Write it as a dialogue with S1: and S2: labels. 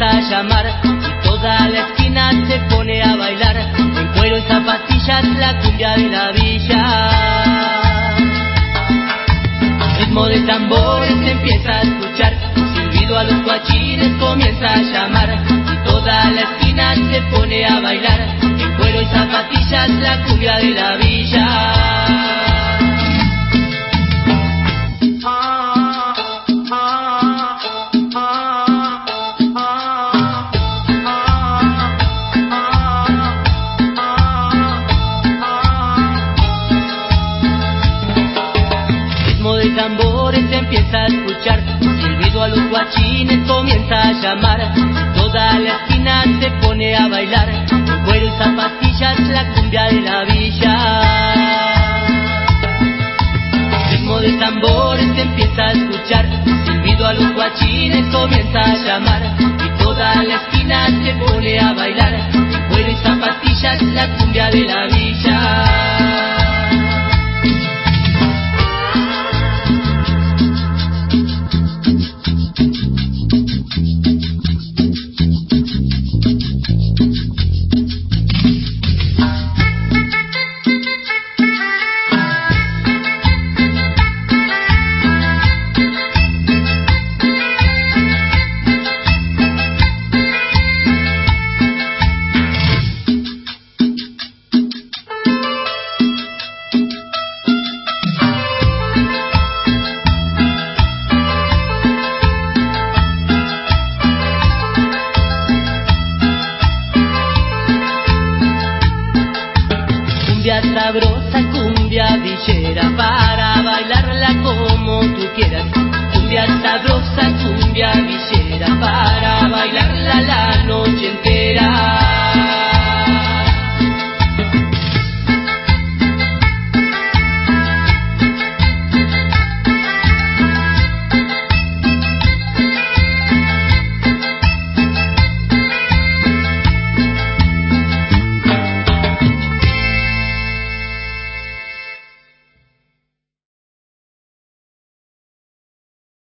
S1: comienza a llamar y toda la esquina se pone a bailar. En cuero y zapatillas la cumbia de la villa. Ritmo de tambores se empieza a escuchar, silbido a los guachines comienza a llamar y toda la esquina se pone a bailar. En cuero y zapatillas la cumbia de la villa. Tambores se empieza a escuchar, silbido a los guachines comienza a llamar, toda la esquina se pone a bailar, con cuero y zapatillas la cumbia de la villa. Ritmo de tambores se empieza a escuchar, silbido a los guachines comienza a llamar, y toda la esquina se pone a bailar, con cuero y zapatillas la cumbia de la villa. Cumbia sabrosa, cumbia villera, para bailarla como tú quieras. Cumbia sabrosa, cumbia villera, para bailarla la noche entera.